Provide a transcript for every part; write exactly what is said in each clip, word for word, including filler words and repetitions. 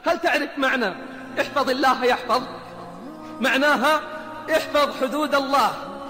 هل تعرف معنى احفظ الله يحفظ؟ معناها احفظ حدود الله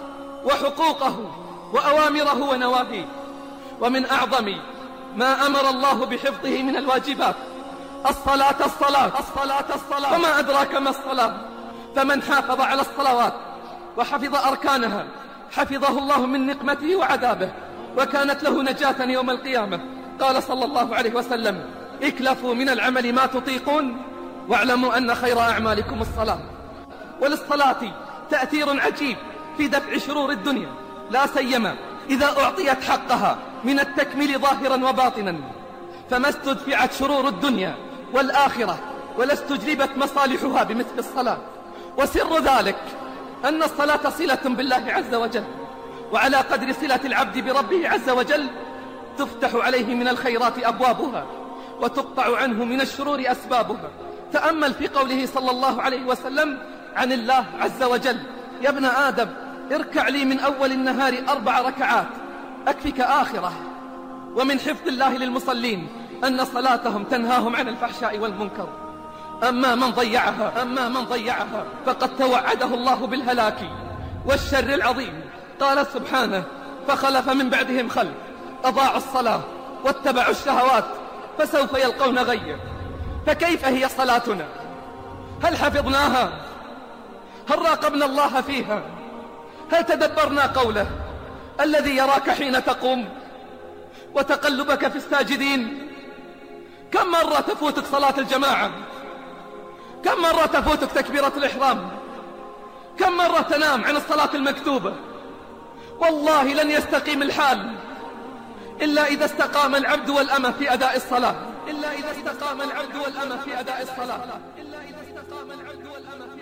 وحقوقه وأوامره ونواهيه. ومن أعظم ما أمر الله بحفظه من الواجبات الصلاة الصلاة الصلاة الصلاة وما أدراك ما الصلاة. فمن حافظ على الصلوات وحفظ أركانها حفظه الله من نقمته وعذابه، وكانت له نجاة يوم القيامة. قال صلى الله عليه وسلم: اكلفوا من العمل ما تطيقون واعلموا أن خير أعمالكم الصلاة. وللصلاة تأثير عجيب في دفع شرور الدنيا، لا سيما إذا أعطيت حقها من التكميل ظاهرا وباطنا، فما استدفعت شرور الدنيا والآخرة ولا استجلبت مصالحها بمثل الصلاة. وسر ذلك أن الصلاة صلة بالله عز وجل، وعلى قدر صلة العبد بربه عز وجل تفتح عليه من الخيرات أبوابها وتقطع عنه من الشرور أسبابها. تأمل في قوله صلى الله عليه وسلم عن الله عز وجل: يا ابن آدم اركع لي من أول النهار أربع ركعات أكفك آخرة. ومن حفظ الله للمصلين أن صلاتهم تنهاهم عن الفحشاء والمنكر. أما من ضيعها أما من ضيعها فقد توعده الله بالهلاك والشر العظيم. قال سبحانه: فخلف من بعدهم خلف أضاعوا الصلاة واتبعوا الشهوات فسوف يلقون غيا. فكيف هي صلاتنا؟ هل حفظناها؟ هل راقبنا الله فيها؟ هل تدبرنا قوله الذي يراك حين تقوم وتقلبك في الساجدين؟ كم مرة تفوتك صلاة الجماعة؟ كم مرة تفوتك تكبيرة الإحرام؟ كم مرة تنام عن الصلاة المكتوبة؟ والله لن يستقيم الحال إلا إذا استقام العبد والأمة في أداء الصلاة إلا إذا استقام العبد والأمة في أداء الصلاة إلا إذا استقام العبد والأمة في